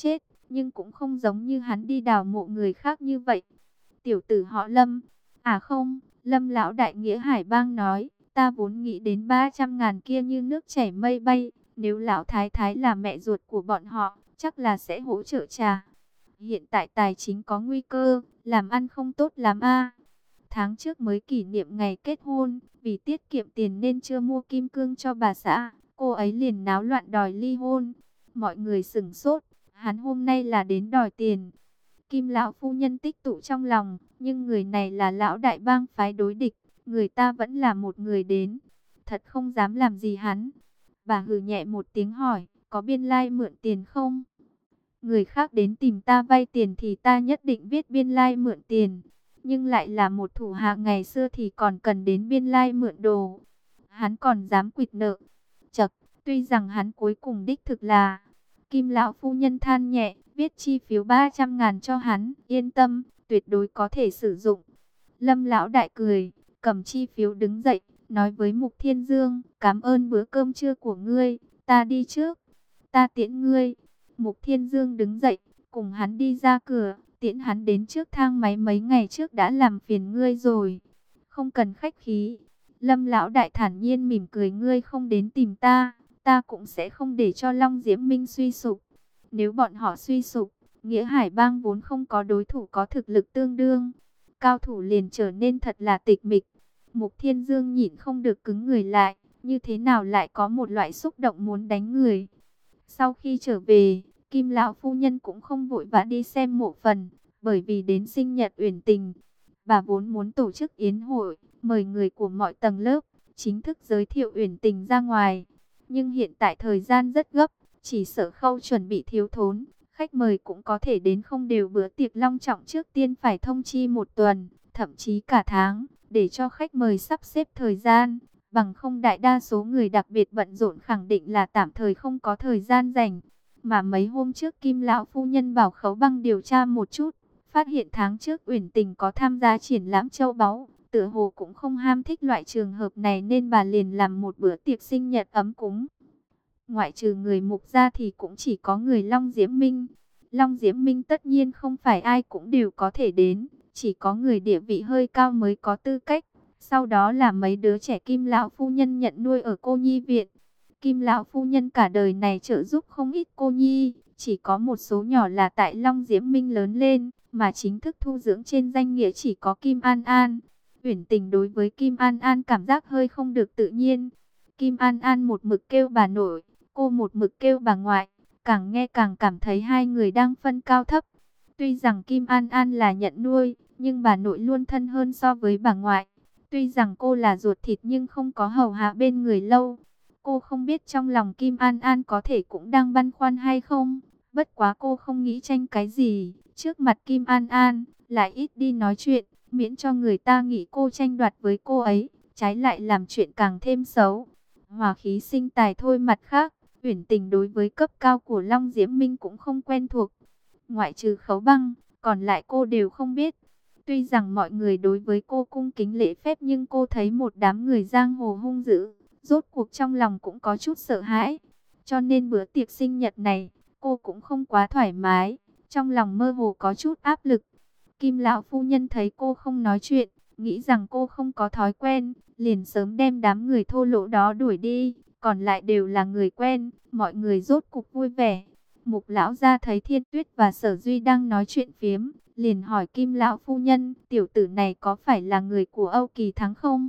nhưng cũng không giống như hắn đi đào mộ người khác như vậy. Tiểu tử họ Lâm, à không, Lâm lão đại nghĩa Hải Bang nói, ta vốn nghĩ đến 300.000 kia như nước chảy mây bay, nếu lão thái thái là mẹ ruột của bọn họ, chắc là sẽ hỗ trợ trà. Hiện tại tài chính có nguy cơ, làm ăn không tốt lắm a. Tháng trước mới kỷ niệm ngày kết hôn, vì tiết kiệm tiền nên chưa mua kim cương cho bà xã, cô ấy liền náo loạn đòi ly hôn. Mọi người sửng sốt, hắn hôm nay là đến đòi tiền. Kim lão phu nhân tích tụ trong lòng, nhưng người này là lão đại bang phái đối địch, người ta vẫn là một người đến, thật không dám làm gì hắn. Bà hừ nhẹ một tiếng hỏi, có biên lai mượn tiền không? Người khác đến tìm ta vay tiền thì ta nhất định viết biên lai mượn tiền, nhưng lại là một thủ hạ ngày xưa thì còn cần đến biên lai mượn đồ. Hắn còn dám quỵt nợ. Chậc, tuy rằng hắn cuối cùng đích thực là, Kim lão phu nhân than nhẹ, viết chi phiếu 300.000 cho hắn, yên tâm, tuyệt đối có thể sử dụng. Lâm lão đại cười, cầm chi phiếu đứng dậy, nói với Mục Thiên Dương, cảm ơn bữa cơm trưa của ngươi, ta đi trước, ta tiễn ngươi. Mục Thiên Dương đứng dậy, cùng hắn đi ra cửa, tiễn hắn đến trước thang máy, mấy ngày trước đã làm phiền ngươi rồi, không cần khách khí. Lâm lão đại thản nhiên mỉm cười, ngươi không đến tìm ta, ta cũng sẽ không để cho Long Diễm Minh suy sụp. Nếu bọn họ suy sụp, Nghĩa Hải Bang vốn không có đối thủ có thực lực tương đương, cao thủ liền trở nên thật là tịch mịch. Mục Thiên Dương nhịn không được cứng người lại, như thế nào lại có một loại xúc động muốn đánh người. Sau khi trở về, Kim lão phu nhân cũng không vội vã đi xem mộ phần, bởi vì đến sinh nhật Uyển Tình, bà vốn muốn tổ chức yến hội, mời người của mọi tầng lớp, chính thức giới thiệu Uyển Tình ra ngoài. Nhưng hiện tại thời gian rất gấp, chỉ sợ khâu chuẩn bị thiếu thốn, khách mời cũng có thể đến không đều, bữa tiệc long trọng trước tiên phải thông chi một tuần, thậm chí cả tháng, để cho khách mời sắp xếp thời gian. Bằng không đại đa số người đặc biệt bận rộn khẳng định là tạm thời không có thời gian rảnh. Mà mấy hôm trước Kim lão phu nhân bảo Khấu Băng điều tra một chút, phát hiện tháng trước Uyển Tình có tham gia triển lãm châu báu, tựa hồ cũng không ham thích loại trường hợp này nên bà liền làm một bữa tiệc sinh nhật ấm cúng. Ngoại trừ người Mục ra thì cũng chỉ có người Long Diễm Minh. Long Diễm Minh tất nhiên không phải ai cũng đều có thể đến, chỉ có người địa vị hơi cao mới có tư cách. Sau đó là mấy đứa trẻ Kim lão phu nhân nhận nuôi ở cô nhi viện. Kim lão phu nhân cả đời này trợ giúp không ít cô nhi, chỉ có một số nhỏ là tại Long Diễm Minh lớn lên, mà chính thức thu dưỡng trên danh nghĩa chỉ có Kim An An. Uyển Tình đối với Kim An An cảm giác hơi không được tự nhiên. Kim An An một mực kêu bà nội, cô một mực kêu bà ngoại, càng nghe càng cảm thấy hai người đang phân cao thấp. Tuy rằng Kim An An là nhận nuôi, nhưng bà nội luôn thân hơn so với bà ngoại. Tuy rằng cô là ruột thịt nhưng không có hầu hạ bên người lâu. Cô không biết trong lòng Kim An An có thể cũng đang băn khoăn hay không. Bất quá cô không nghĩ tranh cái gì. Trước mặt Kim An An, lại ít đi nói chuyện, miễn cho người ta nghĩ cô tranh đoạt với cô ấy, trái lại làm chuyện càng thêm xấu. Hòa khí sinh tài thôi. Mặt khác, Uyển Tình đối với cấp cao của Long Diễm Minh cũng không quen thuộc. Ngoại trừ Khấu Băng, còn lại cô đều không biết. Tuy rằng mọi người đối với cô cung kính lễ phép nhưng cô thấy một đám người giang hồ hung dữ, rốt cuộc trong lòng cũng có chút sợ hãi. Cho nên bữa tiệc sinh nhật này, cô cũng không quá thoải mái, trong lòng mơ hồ có chút áp lực. Kim lão phu nhân thấy cô không nói chuyện, nghĩ rằng cô không có thói quen, liền sớm đem đám người thô lỗ đó đuổi đi, còn lại đều là người quen, mọi người rốt cục vui vẻ. Mục lão gia thấy Thiên Tuyết và Sở Duy đang nói chuyện phiếm, liền hỏi Kim lão phu nhân, tiểu tử này có phải là người của Âu Kỳ Thắng không?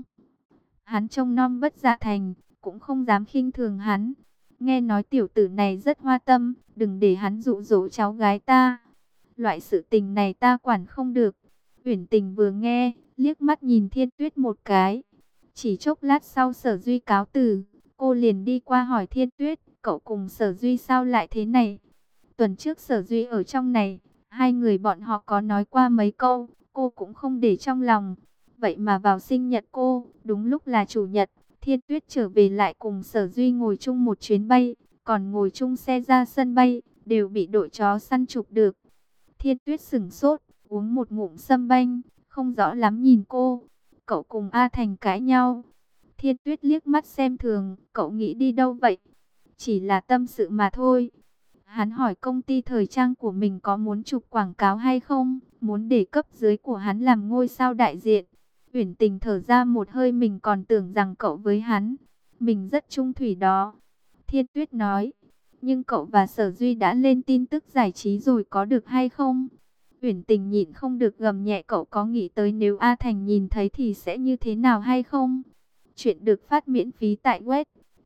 Hắn trông non bất dạ thành, cũng không dám khinh thường hắn. Nghe nói tiểu tử này rất hoa tâm, đừng để hắn dụ dỗ cháu gái ta. Loại sự tình này ta quản không được. Uyển Tình vừa nghe, liếc mắt nhìn Thiên Tuyết một cái. Chỉ chốc lát sau Sở Duy cáo từ, cô liền đi qua hỏi Thiên Tuyết, cậu cùng Sở Duy sao lại thế này? Tuần trước Sở Duy ở trong này, hai người bọn họ có nói qua mấy câu, cô cũng không để trong lòng. Vậy mà vào sinh nhật cô, đúng lúc là chủ nhật, Thiên Tuyết trở về lại cùng Sở Duy ngồi chung một chuyến bay, còn ngồi chung xe ra sân bay, đều bị đội chó săn chụp được. Thiên Tuyết sửng sốt, uống một ngụm sâm banh, không rõ lắm nhìn cô. Cậu cùng A Thành cãi nhau. Thiên Tuyết liếc mắt xem thường, cậu nghĩ đi đâu vậy? Chỉ là tâm sự mà thôi. Hắn hỏi công ty thời trang của mình có muốn chụp quảng cáo hay không, muốn để cấp dưới của hắn làm ngôi sao đại diện. Uyển Tình thở ra một hơi, mình còn tưởng rằng cậu với hắn, mình rất chung thủy đó. Thiên Tuyết nói, nhưng cậu và Sở Duy đã lên tin tức giải trí rồi có được hay không? Uyển Tình nhịn không được gầm nhẹ, cậu có nghĩ tới nếu A Thành nhìn thấy thì sẽ như thế nào hay không? Chuyện được phát miễn phí tại web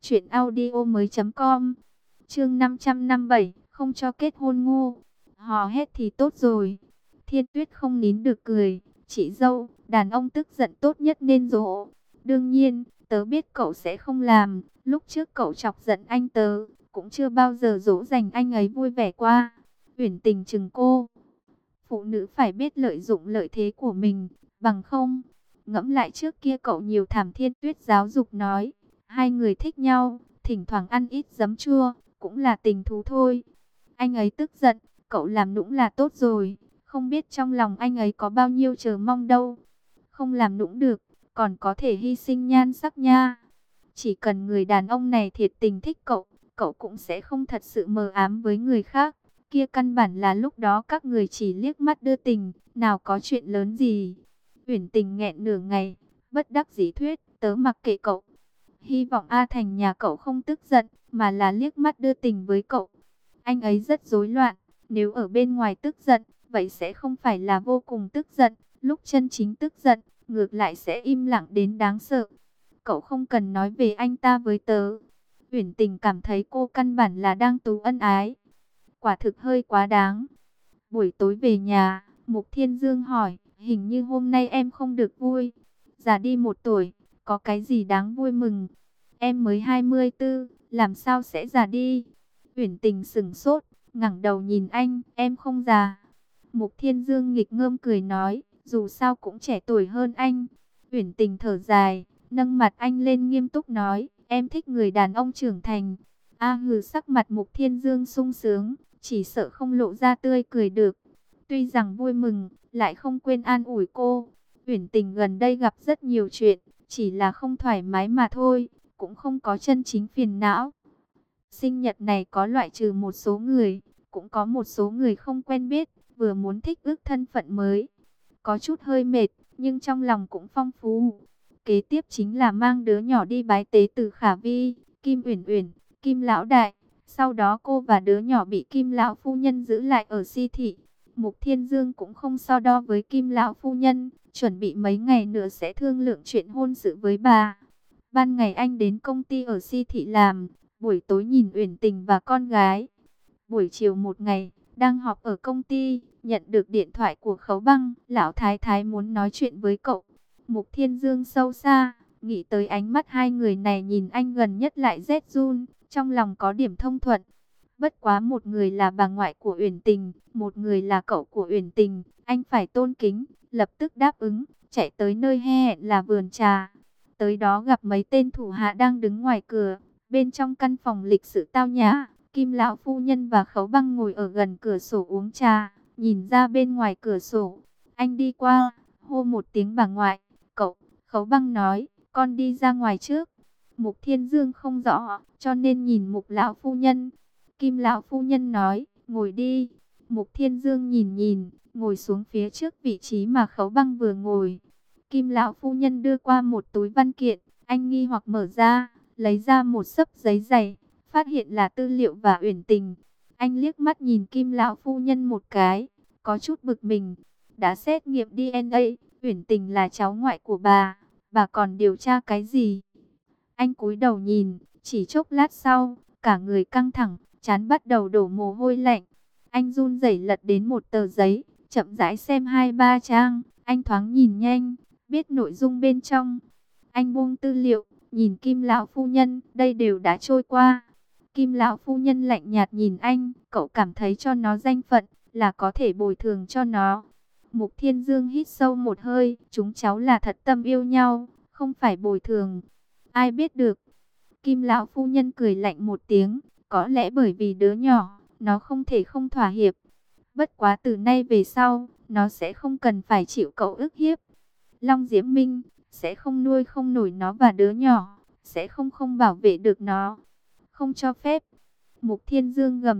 truyệnaudiomoi.com. Chương 557, không cho kết hôn ngu. Hò hét thì tốt rồi. Thiên Tuyết không nín được cười, chị dâu, đàn ông tức giận tốt nhất nên dỗ. Đương nhiên, tớ biết cậu sẽ không làm, lúc trước cậu chọc giận anh tớ, cũng chưa bao giờ dỗ dành anh ấy vui vẻ qua. Uyển Tình chừng cô. Phụ nữ phải biết lợi dụng lợi thế của mình, bằng không. Ngẫm lại trước kia cậu nhiều thảm. Thiên Tuyết giáo dục nói, hai người thích nhau, thỉnh thoảng ăn ít giấm chua, cũng là tình thú thôi. Anh ấy tức giận, cậu làm nũng là tốt rồi, không biết trong lòng anh ấy có bao nhiêu chờ mong đâu. Không làm nũng được, còn có thể hy sinh nhan sắc nha. Chỉ cần người đàn ông này thiệt tình thích cậu, cậu cũng sẽ không thật sự mờ ám với người khác. Kia căn bản là lúc đó các người chỉ liếc mắt đưa tình, nào có chuyện lớn gì. Uyển Tình nghẹn nửa ngày, bất đắc dĩ thuyết, tớ mặc kệ cậu. Hy vọng A Thành nhà cậu không tức giận, mà là liếc mắt đưa tình với cậu. Anh ấy rất rối loạn, nếu ở bên ngoài tức giận, vậy sẽ không phải là vô cùng tức giận. Lúc chân chính tức giận, ngược lại sẽ im lặng đến đáng sợ. Cậu không cần nói về anh ta với tớ. Uyển Tình cảm thấy cô căn bản là đang tú ân ái. Quả thực hơi quá đáng. Buổi tối về nhà, Mục Thiên Dương hỏi, hình như hôm nay em không được vui. Già đi 1 tuổi, có cái gì đáng vui mừng? Em mới 24, làm sao sẽ già đi? Uyển Tình sững sốt, ngẩng đầu nhìn anh, em không già. Mục Thiên Dương nghịch ngợm cười nói, dù sao cũng trẻ tuổi hơn anh. Uyển Tình thở dài, nâng mặt anh lên nghiêm túc nói, em thích người đàn ông trưởng thành. A hừ, sắc mặt Mục Thiên Dương sung sướng, chỉ sợ không lộ ra tươi cười được. Tuy rằng vui mừng, lại không quên an ủi cô. Uyển Tình gần đây gặp rất nhiều chuyện, chỉ là không thoải mái mà thôi, cũng không có chân chính phiền não. Sinh nhật này có loại trừ một số người, cũng có một số người không quen biết, vừa muốn thích ước thân phận mới. Có chút hơi mệt, nhưng trong lòng cũng phong phú. Kế tiếp chính là mang đứa nhỏ đi bái tế từ Khả Vi, Kim Uyển Uyển, Kim Lão Đại. Sau đó cô và đứa nhỏ bị Kim Lão Phu Nhân giữ lại ở si thị. Mục Thiên Dương cũng không so đo với Kim Lão Phu Nhân, chuẩn bị mấy ngày nữa sẽ thương lượng chuyện hôn sự với bà. Ban ngày anh đến công ty ở si thị làm, buổi tối nhìn Uyển Tình và con gái. Buổi chiều một ngày, đang họp ở công ty, nhận được điện thoại của Khấu Băng, lão thái thái muốn nói chuyện với cậu. Mục Thiên Dương sâu xa, nghĩ tới ánh mắt hai người này nhìn anh gần nhất lại rét run, trong lòng có điểm thông thuận. Bất quá một người là bà ngoại của Uyển Tình, một người là cậu của Uyển Tình, anh phải tôn kính, lập tức đáp ứng, chạy tới nơi hẹn là vườn trà. Tới đó gặp mấy tên thủ hạ đang đứng ngoài cửa, bên trong căn phòng lịch sự tao nhã, Kim Lão Phu Nhân và Khấu Băng ngồi ở gần cửa sổ uống trà, nhìn ra bên ngoài cửa sổ. Anh đi qua, hô một tiếng bà ngoại, cậu, Khấu Băng nói, con đi ra ngoài trước. Mục Thiên Dương không rõ, cho nên nhìn Mục Lão Phu Nhân. Kim Lão Phu Nhân nói, ngồi đi. Mục Thiên Dương nhìn nhìn, ngồi xuống phía trước vị trí mà Khấu Băng vừa ngồi. Kim Lão Phu Nhân đưa qua một túi văn kiện, anh nghi hoặc mở ra, lấy ra một xấp giấy dày, phát hiện là tư liệu và Uyển Tình. Anh liếc mắt nhìn Kim Lão Phu Nhân một cái, có chút bực mình. Đã xét nghiệm DNA, Uyển Tình là cháu ngoại của bà còn điều tra cái gì? Anh cúi đầu nhìn, chỉ chốc lát sau, cả người căng thẳng, trán bắt đầu đổ mồ hôi lạnh. Anh run rẩy lật đến một tờ giấy, chậm rãi xem 2-3 trang, anh thoáng nhìn nhanh, biết nội dung bên trong. Anh buông tư liệu, nhìn Kim Lão Phu Nhân, đây đều đã trôi qua. Kim Lão Phu Nhân lạnh nhạt nhìn anh, cậu cảm thấy cho nó danh phận, là có thể bồi thường cho nó. Mục Thiên Dương hít sâu một hơi, chúng cháu là thật tâm yêu nhau, không phải bồi thường. Ai biết được. Kim Lão Phu Nhân cười lạnh một tiếng, có lẽ bởi vì đứa nhỏ, nó không thể không thỏa hiệp. Bất quá từ nay về sau, nó sẽ không cần phải chịu cậu ức hiếp. Long Diễm Minh sẽ không nuôi không nổi nó và đứa nhỏ, sẽ không bảo vệ được nó. Không cho phép. Mục Thiên Dương gầm nhẹ,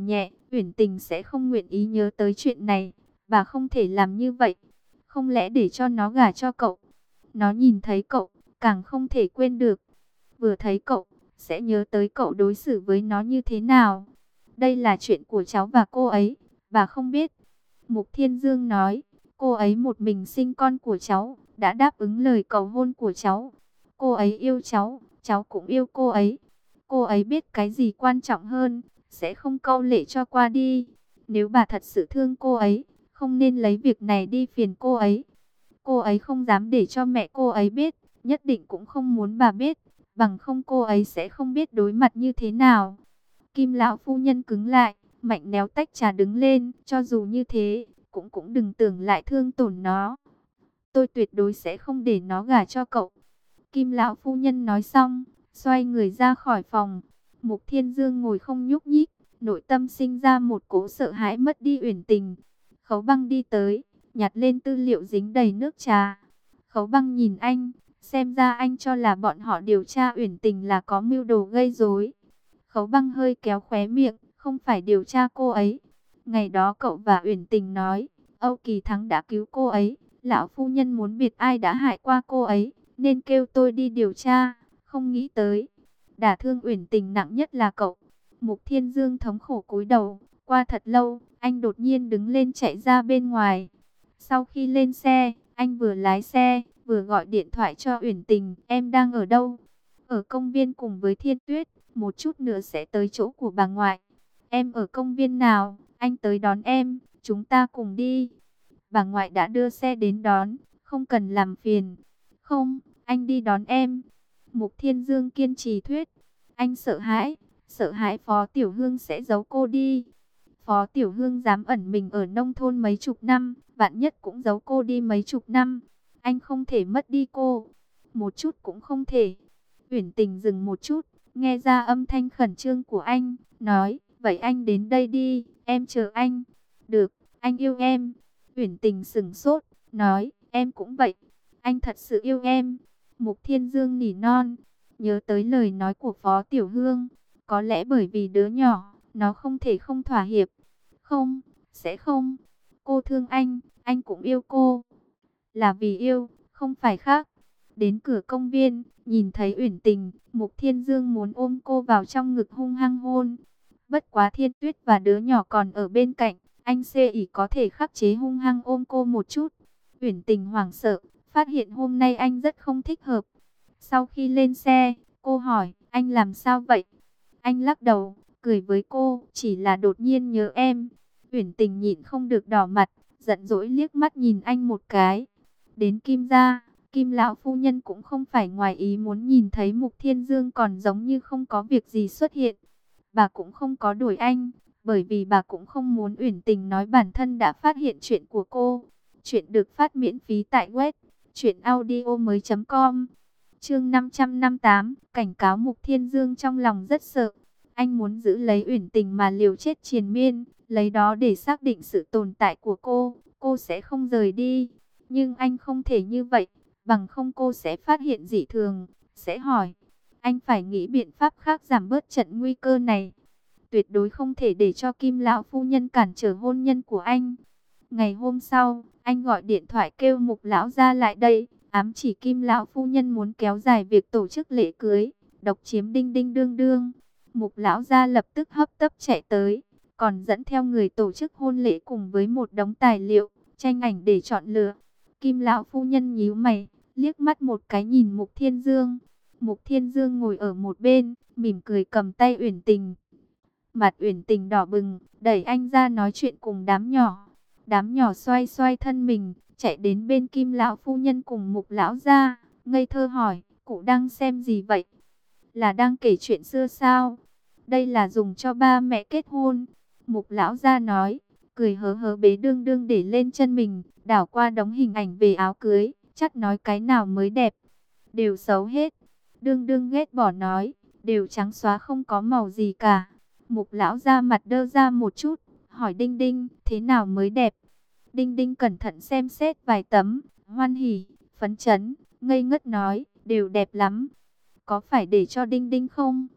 Uyển Tình sẽ không nguyện ý nhớ tới chuyện này, bà không thể làm như vậy. Không lẽ để cho nó gả cho cậu? Nó nhìn thấy cậu, càng không thể quên được. Vừa thấy cậu, sẽ nhớ tới cậu đối xử với nó như thế nào. Đây là chuyện của cháu và cô ấy, bà không biết. Mục Thiên Dương nói, cô ấy một mình sinh con của cháu, đã đáp ứng lời cầu hôn của cháu. Cô ấy yêu cháu, cháu cũng yêu cô ấy. Cô ấy biết cái gì quan trọng hơn, sẽ không câu lệ cho qua đi. Nếu bà thật sự thương cô ấy, không nên lấy việc này đi phiền cô ấy. Cô ấy không dám để cho mẹ cô ấy biết, nhất định cũng không muốn bà biết, bằng không cô ấy sẽ không biết đối mặt như thế nào. Kim lão phu nhân cứng lại, mạnh méo tách trà đứng lên, cho dù như thế, cũng đừng tưởng lại thương tổn nó. Tôi tuyệt đối sẽ không để nó gả cho cậu. Kim lão phu nhân nói xong, xoay người ra khỏi phòng. Mục Thiên Dương ngồi không nhúc nhích, nội tâm sinh ra một cỗ sợ hãi mất đi Uyển Tình. Khấu Băng đi tới, nhặt lên tư liệu dính đầy nước trà. Khấu Băng nhìn anh, xem ra anh cho là bọn họ điều tra Uyển Tình là có mưu đồ gây rối. Khấu Băng hơi kéo khóe miệng, không phải điều tra cô ấy. Ngày đó cậu và Uyển Tình nói, Âu Kỳ Thắng đã cứu cô ấy, lão phu nhân muốn biết ai đã hại qua cô ấy, nên kêu tôi đi điều tra, không nghĩ tới. Đả thương Uyển Tình nặng nhất là cậu. Mục Thiên Dương thống khổ cúi đầu, qua thật lâu, anh đột nhiên đứng lên chạy ra bên ngoài. Sau khi lên xe, anh vừa lái xe, vừa gọi điện thoại cho Uyển Tình, em đang ở đâu? Ở công viên cùng với Thiên Tuyết, một chút nữa sẽ tới chỗ của bà ngoại. Em ở công viên nào? Anh tới đón em, chúng ta cùng đi. Bà ngoại đã đưa xe đến đón, không cần làm phiền. Không, anh đi đón em. Mục Thiên Dương kiên trì thuyết. Anh sợ hãi Phó Tiểu Hương sẽ giấu cô đi. Phó Tiểu Hương dám ẩn mình ở nông thôn mấy chục năm, vạn nhất cũng giấu cô đi mấy chục năm. Anh không thể mất đi cô. Một chút cũng không thể. Uyển Tình dừng một chút, nghe ra âm thanh khẩn trương của anh, nói, vậy anh đến đây đi, em chờ anh. Được, anh yêu em. Uyển Tình sững sốt, nói, em cũng vậy. Anh thật sự yêu em. Mục Thiên Dương nỉ non, nhớ tới lời nói của Phó Tiểu Hương. Có lẽ bởi vì đứa nhỏ, nó không thể không thỏa hiệp. Không, sẽ không. Cô thương anh cũng yêu cô. Là vì yêu, không phải khác. Đến cửa công viên, nhìn thấy Uyển Tình, Mục Thiên Dương muốn ôm cô vào trong ngực hung hăng hôn. Bất quá Thiên Tuyết và đứa nhỏ còn ở bên cạnh, anh xê ỉ có thể khắc chế hung hăng ôm cô một chút. Uyển Tình hoảng sợ, phát hiện hôm nay anh rất không thích hợp. Sau khi lên xe, cô hỏi, anh làm sao vậy? Anh lắc đầu, cười với cô, chỉ là đột nhiên nhớ em. Uyển Tình nhịn không được đỏ mặt, giận dỗi liếc mắt nhìn anh một cái. Đến Kim gia, Kim lão phu nhân cũng không phải ngoài ý muốn nhìn thấy Mục Thiên Dương còn giống như không có việc gì xuất hiện. Bà cũng không có đuổi anh, bởi vì bà cũng không muốn Uyển Tình nói bản thân đã phát hiện chuyện của cô. Chuyện được phát miễn phí tại web truyệnaudiomoi.com. Chương 558, cảnh cáo Mục Thiên Dương trong lòng rất sợ. Anh muốn giữ lấy Uyển Tình mà liều chết triền miên, lấy đó để xác định sự tồn tại của cô sẽ không rời đi. Nhưng anh không thể như vậy, bằng không cô sẽ phát hiện dị thường, sẽ hỏi. Anh phải nghĩ biện pháp khác giảm bớt trận nguy cơ này. Tuyệt đối không thể để cho Kim lão phu nhân cản trở hôn nhân của anh. Ngày hôm sau, anh gọi điện thoại kêu Mục lão gia lại đây, ám chỉ Kim lão phu nhân muốn kéo dài việc tổ chức lễ cưới, độc chiếm Đinh Đinh Đương Đương. Mục lão gia lập tức hấp tấp chạy tới, còn dẫn theo người tổ chức hôn lễ cùng với một đống tài liệu, tranh ảnh để chọn lựa. Kim lão phu nhân nhíu mày, liếc mắt một cái nhìn Mục Thiên Dương. Mục Thiên Dương ngồi ở một bên, mỉm cười cầm tay Uyển Tình. Mặt Uyển Tình đỏ bừng, đẩy anh ra nói chuyện cùng đám nhỏ. Đám nhỏ xoay xoay thân mình, chạy đến bên Kim lão phu nhân cùng Mục lão gia, ngây thơ hỏi, cụ đang xem gì vậy? Là đang kể chuyện xưa sao? Đây là dùng cho ba mẹ kết hôn. Mục lão gia nói, cười hớ hớ bế đương đương để lên chân mình, đảo qua đống hình ảnh về áo cưới, chắc nói cái nào mới đẹp. Đều xấu hết. Đương đương ghét bỏ nói, đều trắng xóa không có màu gì cả. Mục lão gia mặt đơ ra một chút, hỏi Đinh Đinh, thế nào mới đẹp? Đinh Đinh cẩn thận xem xét vài tấm, hoan hỉ, phấn chấn, ngây ngất nói, đều đẹp lắm. Có phải để cho Đinh Đinh không?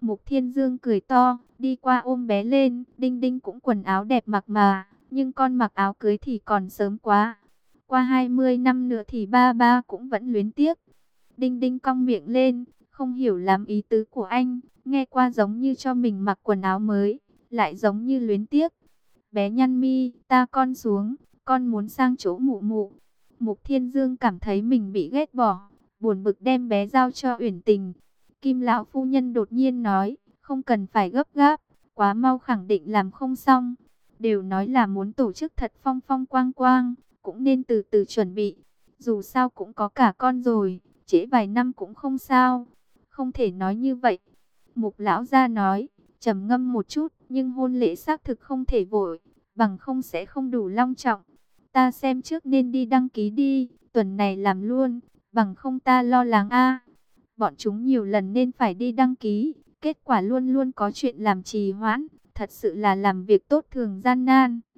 Mục Thiên Dương cười to, đi qua ôm bé lên. Đinh Đinh cũng quần áo đẹp mặc mà, nhưng con mặc áo cưới thì còn sớm quá. Qua 20 năm nữa thì ba ba cũng vẫn luyến tiếc. Đinh Đinh cong miệng lên, không hiểu lắm ý tứ của anh. Nghe qua giống như cho mình mặc quần áo mới, lại giống như luyến tiếc. Bé nhăn mi, ta con xuống, con muốn sang chỗ mụ mụ. Mục Thiên Dương cảm thấy mình bị ghét bỏ, buồn bực đem bé giao cho Uyển Tình. Kim lão phu nhân đột nhiên nói, không cần phải gấp gáp, quá mau khẳng định làm không xong. Đều nói là muốn tổ chức thật phong phong quang quang, cũng nên từ từ chuẩn bị. Dù sao cũng có cả con rồi, trễ vài năm cũng không sao. Không thể nói như vậy. Mục lão gia nói, trầm ngâm một chút, nhưng hôn lễ xác thực không thể vội, bằng không sẽ không đủ long trọng. Ta xem trước nên đi đăng ký đi, tuần này làm luôn, bằng không ta lo lắng a. Bọn chúng nhiều lần nên phải đi đăng ký, kết quả luôn luôn có chuyện làm trì hoãn, thật sự là làm việc tốt thường gian nan.